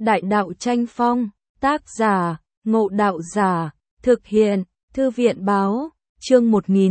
Đại đạo tranh phong, tác giả, Ngộ Đạo Giả, thực hiện, Thư viện báo, chương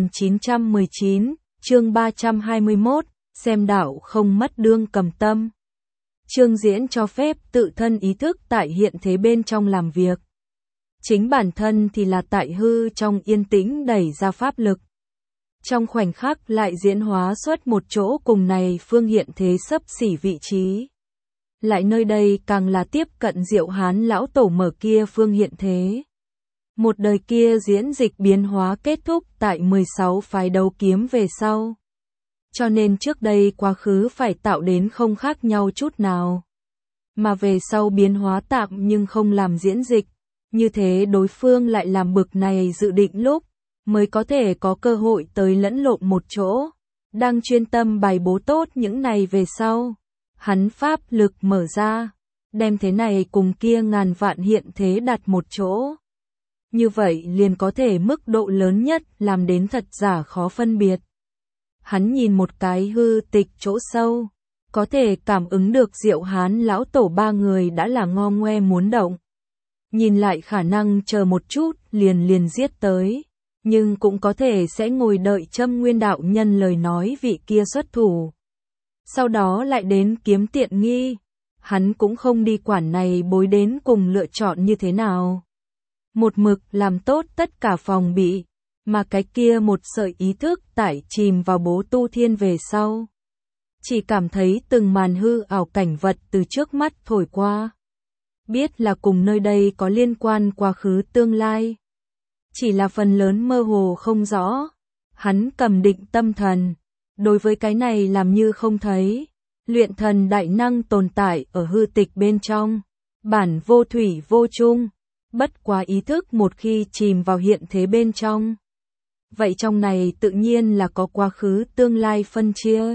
1919, chương 321, xem đạo không mất đương cầm tâm. Chương diễn cho phép tự thân ý thức tại hiện thế bên trong làm việc. Chính bản thân thì là tại hư trong yên tĩnh đẩy ra pháp lực. Trong khoảnh khắc lại diễn hóa xuất một chỗ cùng này phương hiện thế xấp xỉ vị trí. Lại nơi đây càng là tiếp cận Diệu Hán lão tổ mở kia phương hiện thế. Một đời kia diễn dịch biến hóa kết thúc tại 16 phái đấu kiếm về sau. Cho nên trước đây quá khứ phải tạo đến không khác nhau chút nào. Mà về sau biến hóa tạm nhưng không làm diễn dịch. Như thế đối phương lại làm bực này dự định lúc mới có thể có cơ hội tới lẫn lộn một chỗ. Đang chuyên tâm bài bố tốt những này về sau. Hắn pháp lực mở ra, đem thế này cùng kia ngàn vạn hiện thế đặt một chỗ. Như vậy liền có thể mức độ lớn nhất làm đến thật giả khó phân biệt. Hắn nhìn một cái hư tịch chỗ sâu, có thể cảm ứng được Diệu Hán lão tổ ba người đã là ngo ngoe muốn động. Nhìn lại khả năng chờ một chút liền giết tới, nhưng cũng có thể sẽ ngồi đợi Châm Nguyên đạo nhân lời nói vị kia xuất thủ. Sau đó lại đến kiếm tiện nghi, hắn cũng không đi quản này bối đến cùng lựa chọn như thế nào. Một mực làm tốt tất cả phòng bị, mà cái kia một sợi ý thức tải chìm vào bố tu thiên về sau. Chỉ cảm thấy từng màn hư ảo cảnh vật từ trước mắt thổi qua. Biết là cùng nơi đây có liên quan quá khứ tương lai. Chỉ là phần lớn mơ hồ không rõ. Hắn cầm định tâm thần. Đối với cái này làm như không thấy. Luyện thần đại năng tồn tại ở hư tịch bên trong. Bản vô thủy vô chung. Bất quá ý thức một khi chìm vào hiện thế bên trong. Vậy trong này tự nhiên là có quá khứ tương lai phân chia.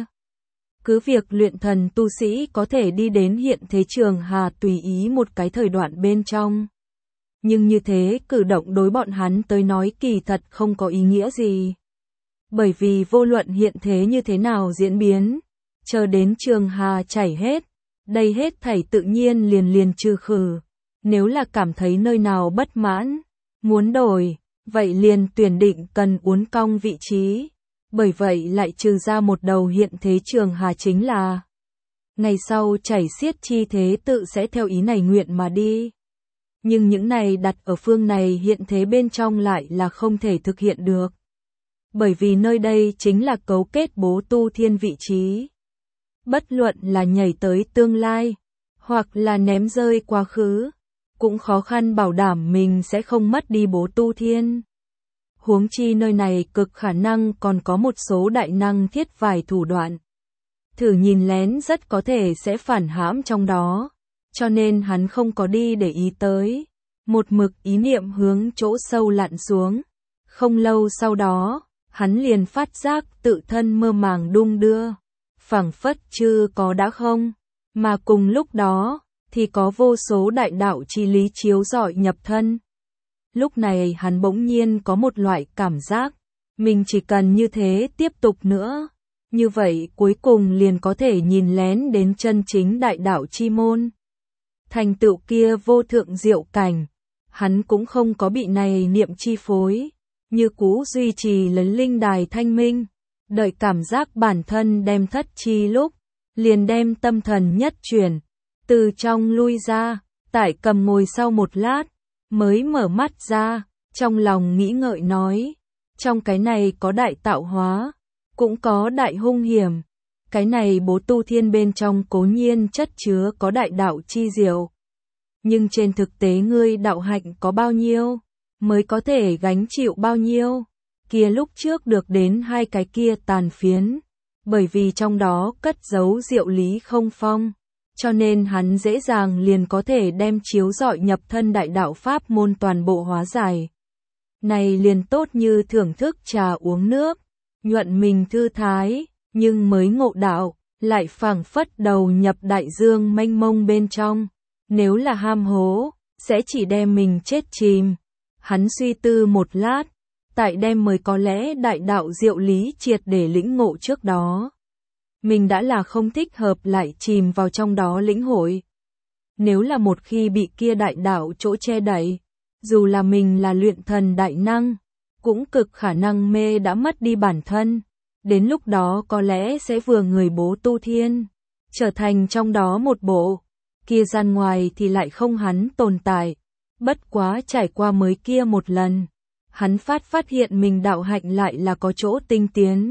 Cứ việc luyện thần tu sĩ có thể đi đến hiện thế trường hà tùy ý một cái thời đoạn bên trong. Nhưng như thế cử động đối bọn hắn tới nói kỳ thật không có ý nghĩa gì. Bởi vì vô luận hiện thế như thế nào diễn biến, chờ đến trường hà chảy hết, đây hết thảy tự nhiên liền trừ khử. Nếu là cảm thấy nơi nào bất mãn, muốn đổi, vậy liền tuyển định cần uốn cong vị trí. Bởi vậy lại trừ ra một đầu hiện thế trường hà chính là ngày sau chảy xiết chi thế tự sẽ theo ý này nguyện mà đi. Nhưng những này đặt ở phương này hiện thế bên trong lại là không thể thực hiện được. Bởi vì nơi đây chính là cấu kết bố tu thiên vị trí. Bất luận là nhảy tới tương lai, hoặc là ném rơi quá khứ, cũng khó khăn bảo đảm mình sẽ không mất đi bố tu thiên. Huống chi nơi này cực khả năng còn có một số đại năng thiết vài thủ đoạn. Thử nhìn lén rất có thể sẽ phản hãm trong đó, cho nên hắn không có đi để ý tới. Một mực ý niệm hướng chỗ sâu lặn xuống. Không lâu sau đó, hắn liền phát giác tự thân mơ màng đung đưa. Phảng phất chưa có đã không, mà cùng lúc đó, thì có vô số đại đạo chi lý chiếu rọi nhập thân. Lúc này hắn bỗng nhiên có một loại cảm giác, mình chỉ cần như thế tiếp tục nữa. Như vậy cuối cùng liền có thể nhìn lén đến chân chính đại đạo chi môn. Thành tựu kia vô thượng diệu cảnh, hắn cũng không có bị này niệm chi phối. Như cũ duy trì lấy linh đài thanh minh, đợi cảm giác bản thân đem thất chi lúc, liền đem tâm thần nhất chuyển, từ trong lui ra, tại cầm ngồi sau một lát. Mới mở mắt ra, trong lòng nghĩ ngợi nói, trong cái này có đại tạo hóa, cũng có đại hung hiểm. Cái này bố tu thiên bên trong cố nhiên chất chứa có đại đạo chi diệu. Nhưng trên thực tế ngươi đạo hạnh có bao nhiêu, mới có thể gánh chịu bao nhiêu. Kia lúc trước được đến hai cái kia tàn phiến, bởi vì trong đó cất giấu diệu lý không phong. Cho nên hắn dễ dàng liền có thể đem chiếu rọi nhập thân đại đạo pháp môn toàn bộ hóa giải. Này liền tốt như thưởng thức trà uống nước, nhuận mình thư thái, nhưng mới ngộ đạo, lại phảng phất đầu nhập đại dương mênh mông bên trong. Nếu là ham hố, sẽ chỉ đem mình chết chìm. Hắn suy tư một lát, tại đem mới có lẽ đại đạo diệu lý triệt để lĩnh ngộ trước đó. Mình đã là không thích hợp lại chìm vào trong đó lĩnh hội. Nếu là một khi bị kia đại đạo chỗ che đậy, dù là mình là luyện thần đại năng, cũng cực khả năng mê đã mất đi bản thân. Đến lúc đó có lẽ sẽ vừa người bố tu thiên, trở thành trong đó một bộ, kia gian ngoài thì lại không hắn tồn tại. Bất quá trải qua mới kia một lần, hắn phát hiện mình đạo hạnh lại là có chỗ tinh tiến.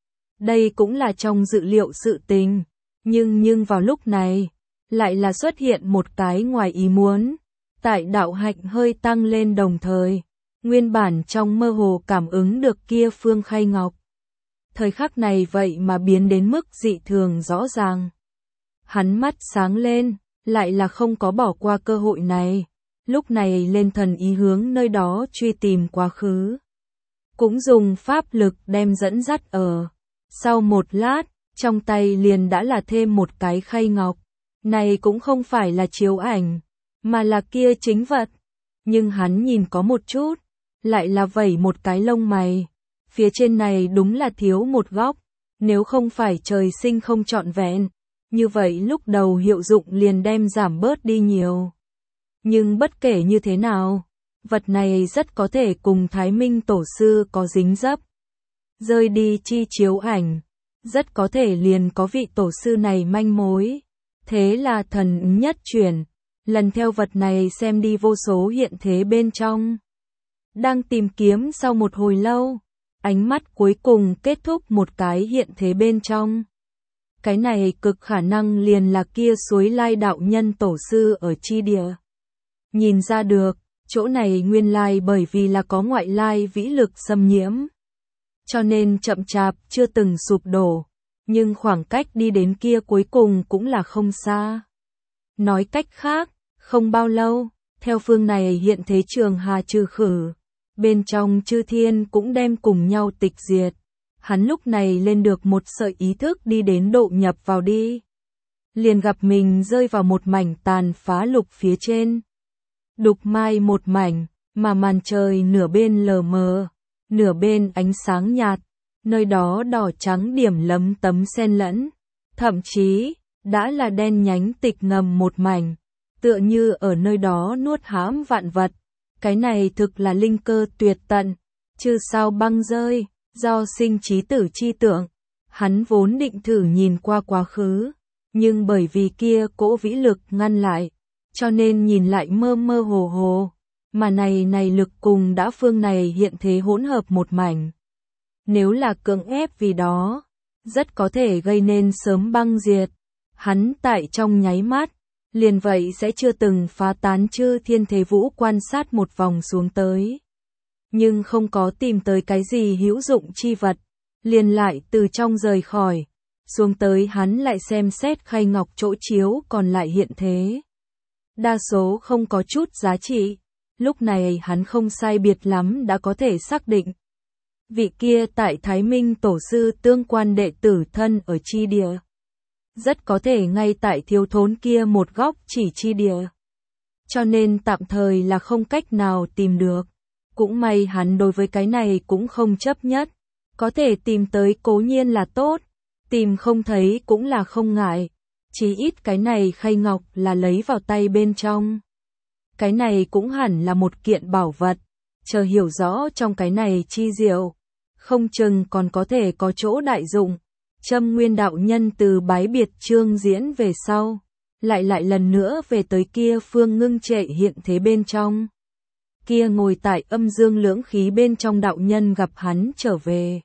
Đây cũng là trong dự liệu sự tình, nhưng vào lúc này, lại là xuất hiện một cái ngoài ý muốn. Tại đạo hạnh hơi tăng lên đồng thời, nguyên bản trong mơ hồ cảm ứng được kia phương khay ngọc. Thời khắc này vậy mà biến đến mức dị thường rõ ràng. Hắn mắt sáng lên, lại là không có bỏ qua cơ hội này. Lúc này lên thần ý hướng nơi đó truy tìm quá khứ. Cũng dùng pháp lực đem dẫn dắt ở. Sau một lát, trong tay liền đã là thêm một cái khay ngọc. Này cũng không phải là chiếu ảnh, mà là kia chính vật. Nhưng hắn nhìn có một chút, lại là vẩy một cái lông mày. Phía trên này đúng là thiếu một góc, nếu không phải trời sinh không trọn vẹn, như vậy lúc đầu hiệu dụng liền đem giảm bớt đi nhiều. Nhưng bất kể như thế nào, vật này rất có thể cùng Thái Minh Tổ Sư có dính dấp. Rơi đi chi chiếu ảnh, rất có thể liền có vị Tổ Sư này manh mối. Thế là thần nhất chuyển, lần theo vật này xem đi vô số hiện thế bên trong. Đang tìm kiếm sau một hồi lâu, ánh mắt cuối cùng kết thúc một cái hiện thế bên trong. Cái này cực khả năng liền là kia suối lai đạo nhân tổ sư ở chi địa. Nhìn ra được, chỗ này nguyên lai bởi vì là có ngoại lai vĩ lực xâm nhiễm. Cho nên chậm chạp chưa từng sụp đổ, nhưng khoảng cách đi đến kia cuối cùng cũng là không xa. Nói cách khác, không bao lâu, theo phương này hiện thế trường hà trừ khử. Bên trong chư thiên cũng đem cùng nhau tịch diệt. Hắn lúc này lên được một sợi ý thức đi đến độ nhập vào đi. Liền gặp mình rơi vào một mảnh tàn phá lục phía trên. Đục mai một mảnh, mà màn trời nửa bên lờ mờ, nửa bên ánh sáng nhạt. Nơi đó đỏ trắng điểm lấm tấm xen lẫn. Thậm chí, đã là đen nhánh tịch ngầm một mảnh. Tựa như ở nơi đó nuốt hãm vạn vật. Cái này thực là linh cơ tuyệt tận, chứ sao băng rơi, do sinh trí tử chi tưởng. Hắn vốn định thử nhìn qua quá khứ, nhưng bởi vì kia cỗ vĩ lực ngăn lại, cho nên nhìn lại mơ mơ hồ hồ, mà này lực cùng đã phương này hiện thế hỗn hợp một mảnh. Nếu là cưỡng ép vì đó, rất có thể gây nên sớm băng diệt. Hắn tại trong nháy mắt, liền vậy sẽ chưa từng phá tán chư thiên thế vũ quan sát một vòng xuống tới. Nhưng không có tìm tới cái gì hữu dụng chi vật, liền lại từ trong rời khỏi, xuống tới hắn lại xem xét khay ngọc chỗ chiếu còn lại hiện thế. Đa số không có chút giá trị, lúc này hắn không sai biệt lắm đã có thể xác định. Vị kia tại Thái Minh Tổ Sư tương quan đệ tử thân ở chi địa. Rất có thể ngay tại thiếu thốn kia một góc chỉ chi địa. Cho nên tạm thời là không cách nào tìm được. Cũng may hắn đối với cái này cũng không chấp nhất. Có thể tìm tới cố nhiên là tốt. Tìm không thấy cũng là không ngại. Chỉ ít cái này khay ngọc là lấy vào tay bên trong. Cái này cũng hẳn là một kiện bảo vật. Chờ hiểu rõ trong cái này chi diệu. Không chừng còn có thể có chỗ đại dụng. Châm Nguyên đạo nhân từ bái biệt Trương Diễn về sau, lại lần nữa về tới kia phương ngưng trệ hiện thế bên trong. Kia ngồi tại âm dương lưỡng khí bên trong đạo nhân gặp hắn trở về.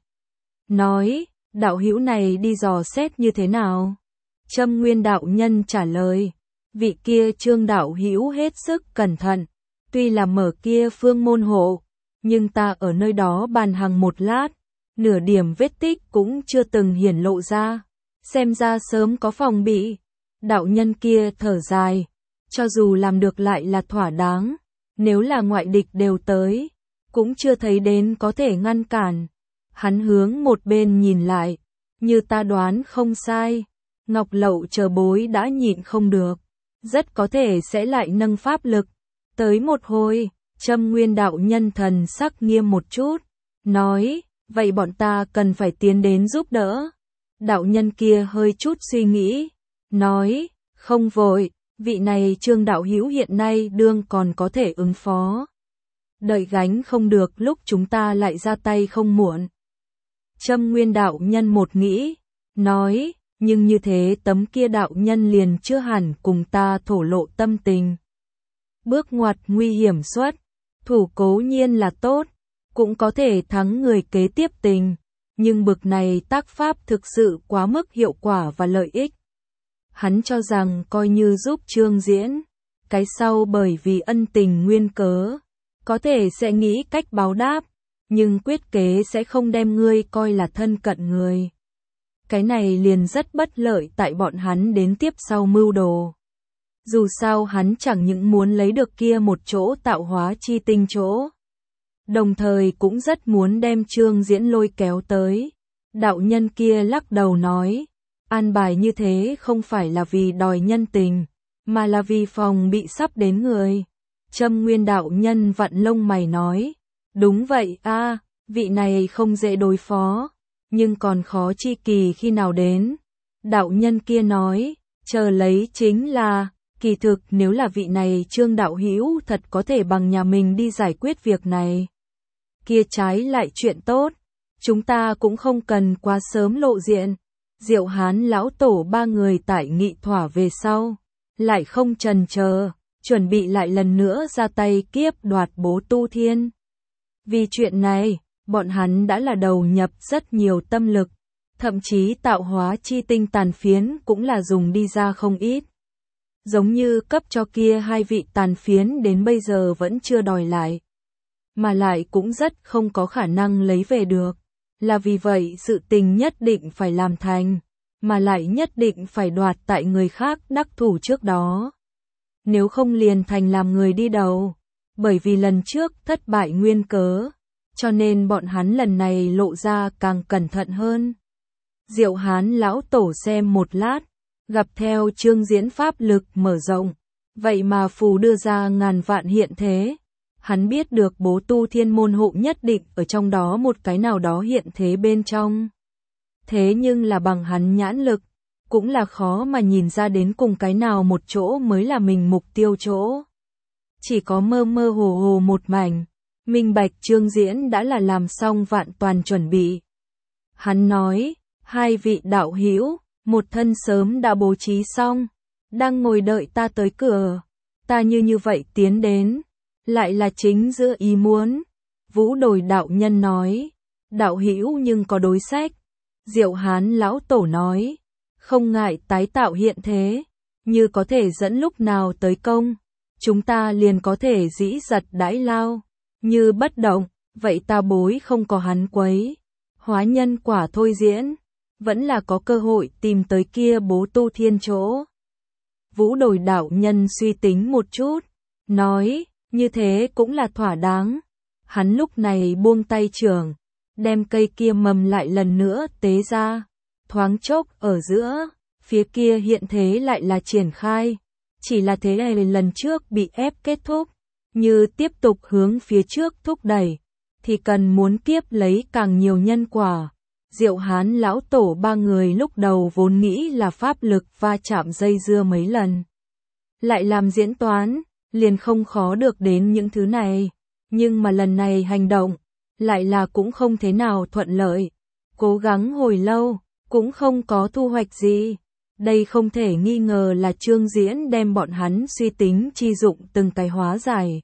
Nói, đạo hữu này đi dò xét như thế nào? Châm Nguyên đạo nhân trả lời, vị kia Trương đạo hữu hết sức cẩn thận, tuy là mở kia phương môn hộ, nhưng ta ở nơi đó bàn hàng một lát. Nửa điểm vết tích cũng chưa từng hiển lộ ra, xem ra sớm có phòng bị. Đạo nhân kia thở dài, cho dù làm được lại là thỏa đáng, nếu là ngoại địch đều tới, cũng chưa thấy đến có thể ngăn cản. Hắn hướng một bên nhìn lại, như ta đoán không sai, Ngọc Lậu chờ bối đã nhịn không được, rất có thể sẽ lại nâng pháp lực. Tới một hồi, Châm Nguyên đạo nhân thần sắc nghiêm một chút, nói, vậy bọn ta cần phải tiến đến giúp đỡ. Đạo nhân kia hơi chút suy nghĩ, nói, không vội, vị này Trương đạo hữu hiện nay đương còn có thể ứng phó. Đợi gánh không được lúc chúng ta lại ra tay không muộn. Châm Nguyên đạo nhân một nghĩ, nói, nhưng như thế tấm kia đạo nhân liền chưa hẳn cùng ta thổ lộ tâm tình. Bước ngoặt nguy hiểm xuất, thủ cố nhiên là tốt, cũng có thể thắng người kế tiếp tình, nhưng bực này tác pháp thực sự quá mức hiệu quả và lợi ích. Hắn cho rằng coi như giúp Trương Diễn, cái sau bởi vì ân tình nguyên cớ, có thể sẽ nghĩ cách báo đáp, nhưng quyết kế sẽ không đem ngươi coi là thân cận người. Cái này liền rất bất lợi tại bọn hắn đến tiếp sau mưu đồ. Dù sao hắn chẳng những muốn lấy được kia một chỗ tạo hóa chi tinh chỗ, đồng thời cũng rất muốn đem Trương Diễn lôi kéo tới. Đạo nhân kia lắc đầu nói, an bài như thế không phải là vì đòi nhân tình, mà là vì phòng bị sắp đến người. Châm Nguyên đạo nhân vặn lông mày nói, đúng vậy a, vị này không dễ đối phó, nhưng còn khó chi kỳ khi nào đến. Đạo nhân kia nói, chờ lấy chính là, kỳ thực nếu là vị này Trương đạo hữu thật có thể bằng nhà mình đi giải quyết việc này, kia trái lại chuyện tốt, chúng ta cũng không cần quá sớm lộ diện. Diệu Hán lão tổ ba người tại nghị thỏa về sau, lại không chần chờ, chuẩn bị lại lần nữa ra tay kiếp đoạt Bố Tu Thiên. Vì chuyện này, bọn hắn đã là đầu nhập rất nhiều tâm lực, thậm chí tạo hóa chi tinh tàn phiến cũng là dùng đi ra không ít. Giống như cấp cho kia hai vị tàn phiến đến bây giờ vẫn chưa đòi lại, mà lại cũng rất không có khả năng lấy về được. Là vì vậy sự tình nhất định phải làm thành, mà lại nhất định phải đoạt tại người khác đắc thủ trước đó. Nếu không liền thành làm người đi đầu, bởi vì lần trước thất bại nguyên cớ, cho nên bọn hắn lần này lộ ra càng cẩn thận hơn. Diệu Hán lão tổ xem một lát, gặp theo Trương Diễn pháp lực mở rộng, vậy mà phù đưa ra ngàn vạn hiện thế. Hắn biết được Bố Tu Thiên môn hộ nhất định ở trong đó một cái nào đó hiện thế bên trong. Thế nhưng là bằng hắn nhãn lực, cũng là khó mà nhìn ra đến cùng cái nào một chỗ mới là mình mục tiêu chỗ. Chỉ có mơ mơ hồ hồ một mảnh, minh bạch Trương Diễn đã là làm xong vạn toàn chuẩn bị. Hắn nói, hai vị đạo hữu, một thân sớm đã bố trí xong, đang ngồi đợi ta tới cửa, ta như vậy tiến đến, lại là chính giữa ý muốn. Vũ Đồi đạo nhân nói, đạo hữu nhưng có đối sách. Diệu Hán lão tổ nói, không ngại tái tạo hiện thế, như có thể dẫn lúc nào tới công, chúng ta liền có thể dĩ giật đãi lao, như bất động, vậy ta bối không có hắn quấy, hóa nhân quả thôi diễn, vẫn là có cơ hội tìm tới kia Bố Tu Thiên chỗ. Vũ Đồi đạo nhân suy tính một chút, nói, như thế cũng là thỏa đáng. Hắn lúc này buông tay trường, đem cây kia mầm lại lần nữa tế ra, thoáng chốc ở giữa, phía kia hiện thế lại là triển khai, chỉ là thế này lần trước bị ép kết thúc, như tiếp tục hướng phía trước thúc đẩy, thì cần muốn kiếp lấy càng nhiều nhân quả. Diệu Hán lão tổ ba người lúc đầu vốn nghĩ là pháp lực va chạm dây dưa mấy lần, lại làm diễn toán, liền không khó được đến những thứ này, nhưng mà lần này hành động, lại là cũng không thế nào thuận lợi, cố gắng hồi lâu, cũng không có thu hoạch gì. Đây không thể nghi ngờ là Trương Diễn đem bọn hắn suy tính chi dụng từng cái hóa giải.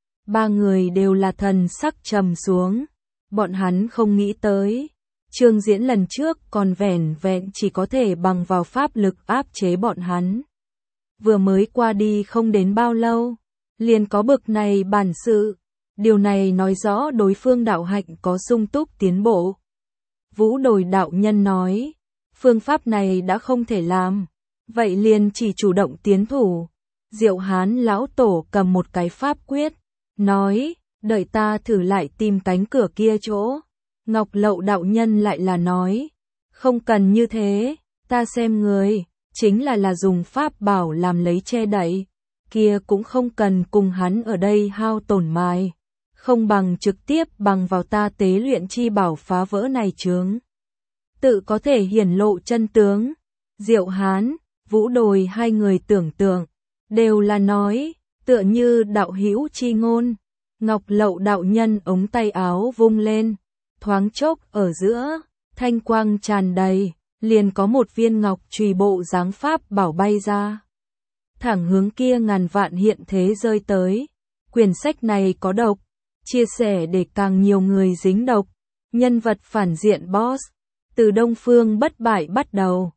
Ba người đều là thần sắc trầm xuống, bọn hắn không nghĩ tới. Trương Diễn lần trước còn vẻn vẹn chỉ có thể bằng vào pháp lực áp chế bọn hắn. Vừa mới qua đi không đến bao lâu, liền có bực này bản sự. Điều này nói rõ đối phương đạo hạnh có sung túc tiến bộ. Vũ Đồi đạo nhân nói, phương pháp này đã không thể làm, vậy liền chỉ chủ động tiến thủ. Diệu Hán lão tổ cầm một cái pháp quyết, nói, đợi ta thử lại tìm cánh cửa kia chỗ. Ngọc Lậu đạo nhân lại là nói, không cần như thế, ta xem người, chính là dùng pháp bảo làm lấy che đậy, kia cũng không cần cùng hắn ở đây hao tổn mài, không bằng trực tiếp bằng vào ta tế luyện chi bảo phá vỡ này chướng. Tự có thể hiển lộ chân tướng. Diệu Hán, Vũ Đồi hai người tưởng tượng, đều là nói, tựa như đạo hữu chi ngôn. Ngọc Lậu đạo nhân ống tay áo vung lên, thoáng chốc ở giữa, thanh quang tràn đầy, liền có một viên ngọc chùy bộ dáng pháp bảo bay ra. Thẳng hướng kia ngàn vạn hiện thế rơi tới. Quyển sách này có độc, chia sẻ để càng nhiều người dính độc. Nhân vật phản diện boss, từ Đông Phương bất bại bắt đầu,